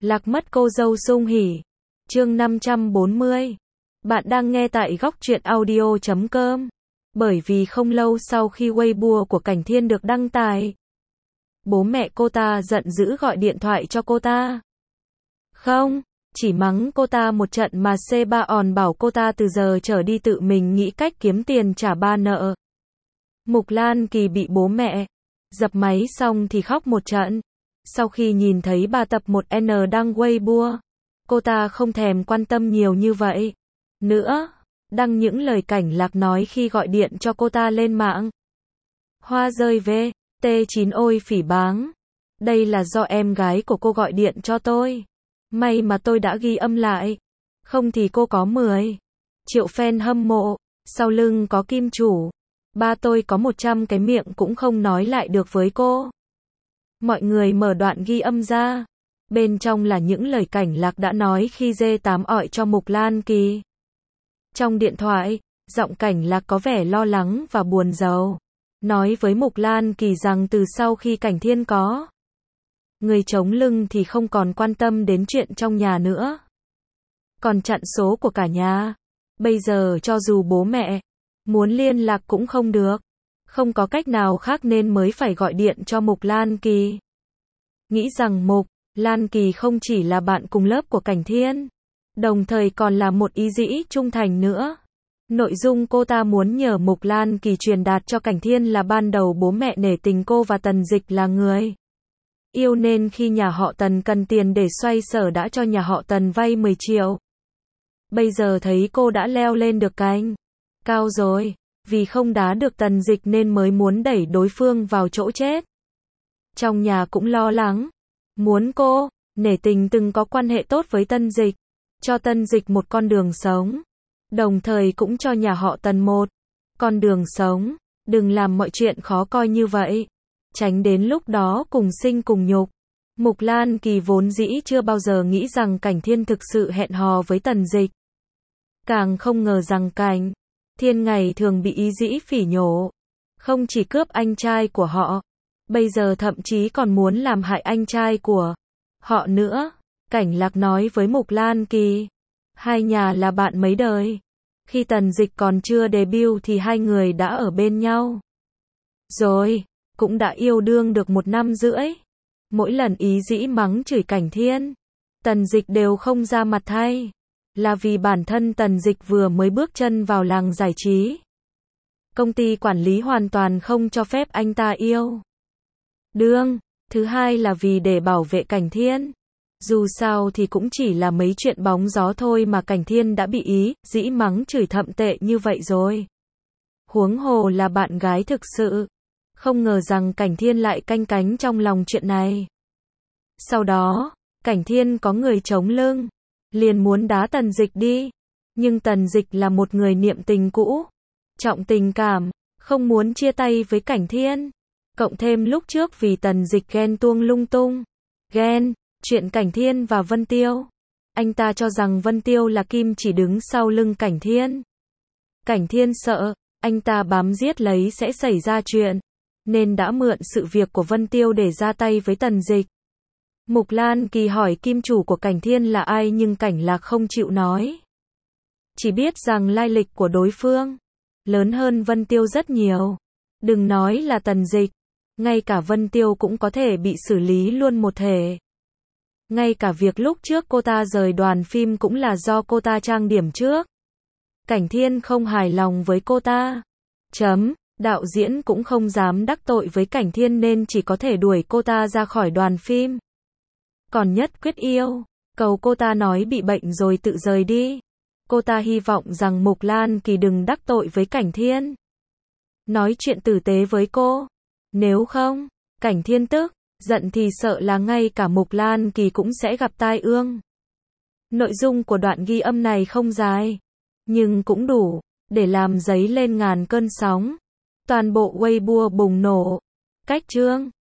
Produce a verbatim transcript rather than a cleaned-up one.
Lạc mất cô dâu sung hỉ. Chương năm trăm bốn mươi. Bạn đang nghe tại góc truyện audio chấm com. Bởi vì không lâu sau khi Weibo của Cảnh Thiên được đăng tải, bố mẹ cô ta giận dữ gọi điện thoại cho cô ta. Không, chỉ mắng cô ta một trận mà xê ba òn bảo cô ta từ giờ trở đi tự mình nghĩ cách kiếm tiền trả ba nợ. Mục Lan Kỳ bị bố mẹ dập máy xong thì khóc một trận. Sau khi nhìn thấy bà tập một N đăng Weibo, cô ta không thèm quan tâm nhiều như vậy nữa, đăng những lời Cảnh Lạc nói khi gọi điện cho cô ta lên mạng. Hoa rơi về, T chín ôi phỉ báng. Đây là do em gái của cô gọi điện cho tôi. May mà tôi đã ghi âm lại. Không thì cô có mười triệu fan hâm mộ, sau lưng có kim chủ. Ba tôi có một trăm cái miệng cũng không nói lại được với cô. Mọi người mở đoạn ghi âm ra. Bên trong là những lời Cảnh Lạc đã nói khi dê tám ọi cho Mục Lan Kỳ. Trong điện thoại, giọng Cảnh Lạc có vẻ lo lắng và buồn rầu. Nói với Mục Lan Kỳ rằng từ sau khi Cảnh Thiên có người chống lưng thì không còn quan tâm đến chuyện trong nhà nữa. Còn chặn số của cả nhà. Bây giờ cho dù bố mẹ muốn liên lạc cũng không được. Không có cách nào khác nên mới phải gọi điện cho Mục Lan Kỳ. Nghĩ rằng Mục Lan Kỳ không chỉ là bạn cùng lớp của Cảnh Thiên, đồng thời còn là một ý dĩ trung thành nữa. Nội dung cô ta muốn nhờ Mục Lan Kỳ truyền đạt cho Cảnh Thiên là ban đầu bố mẹ nể tình cô và Tần Dịch là người yêu nên khi nhà họ Tần cần tiền để xoay sở đã cho nhà họ Tần vay mười triệu. Bây giờ thấy cô đã leo lên được cành cao rồi, vì không đá được Tần Dịch nên mới muốn đẩy đối phương vào chỗ chết. Trong nhà cũng lo lắng, muốn cô nể tình từng có quan hệ tốt với Tần Dịch, cho Tần Dịch một con đường sống, đồng thời cũng cho nhà họ Tần một con đường sống. Đừng làm mọi chuyện khó coi như vậy, tránh đến lúc đó cùng sinh cùng nhục. Mục Lan Kỳ vốn dĩ chưa bao giờ nghĩ rằng Cảnh Thiên thực sự hẹn hò với Tần Dịch. Càng không ngờ rằng Cảnh Thiên ngày thường bị ý dĩ phỉ nhổ. Không chỉ cướp anh trai của họ, bây giờ thậm chí còn muốn làm hại anh trai của họ nữa. Cảnh Lạc nói với Mục Lan Kỳ, hai nhà là bạn mấy đời. Khi Tần Dịch còn chưa debut thì hai người đã ở bên nhau rồi, cũng đã yêu đương được một năm rưỡi. Mỗi lần ý dĩ mắng chửi Cảnh Thiên, Tần Dịch đều không ra mặt thay, là vì bản thân Tần Dịch vừa mới bước chân vào làng giải trí. Công ty quản lý hoàn toàn không cho phép anh ta yêu đương. Thứ hai là vì để bảo vệ Cảnh Thiên. Dù sao thì cũng chỉ là mấy chuyện bóng gió thôi mà Cảnh Thiên đã bị ý dĩ mắng chửi thậm tệ như vậy rồi. Huống hồ là bạn gái thực sự. Không ngờ rằng Cảnh Thiên lại canh cánh trong lòng chuyện này. Sau đó, Cảnh Thiên có người chống lưng, liền muốn đá Tần Dịch đi. Nhưng Tần Dịch là một người niệm tình cũ, trọng tình cảm, không muốn chia tay với Cảnh Thiên. Cộng thêm lúc trước vì Tần Dịch ghen tuông lung tung, ghen chuyện Cảnh Thiên và Vân Tiêu. Anh ta cho rằng Vân Tiêu là kim chỉ đứng sau lưng Cảnh Thiên. Cảnh Thiên sợ, anh ta bám giết lấy sẽ xảy ra chuyện, nên đã mượn sự việc của Vân Tiêu để ra tay với Tần Dịch. Mục Lan Kỳ hỏi kim chủ của Cảnh Thiên là ai nhưng Cảnh Lạc không chịu nói. Chỉ biết rằng lai lịch của đối phương lớn hơn Vân Tiêu rất nhiều. Đừng nói là Tần Dịch, ngay cả Vân Tiêu cũng có thể bị xử lý luôn một thể. Ngay cả việc lúc trước cô ta rời đoàn phim cũng là do cô ta trang điểm trước. Cảnh Thiên không hài lòng với cô ta. Chấm, đạo diễn cũng không dám đắc tội với Cảnh Thiên nên chỉ có thể đuổi cô ta ra khỏi đoàn phim. Còn Nhất Quyết yêu cầu cô ta nói bị bệnh rồi tự rời đi. Cô ta hy vọng rằng Mục Lan Kỳ đừng đắc tội với Cảnh Thiên, nói chuyện tử tế với cô. Nếu không, Cảnh Thiên tức giận thì sợ là ngay cả Mục Lan Kỳ cũng sẽ gặp tai ương. Nội dung của đoạn ghi âm này không dài, nhưng cũng đủ để làm dấy lên ngàn cơn sóng. Toàn bộ Weibo bùng nổ. Cách chương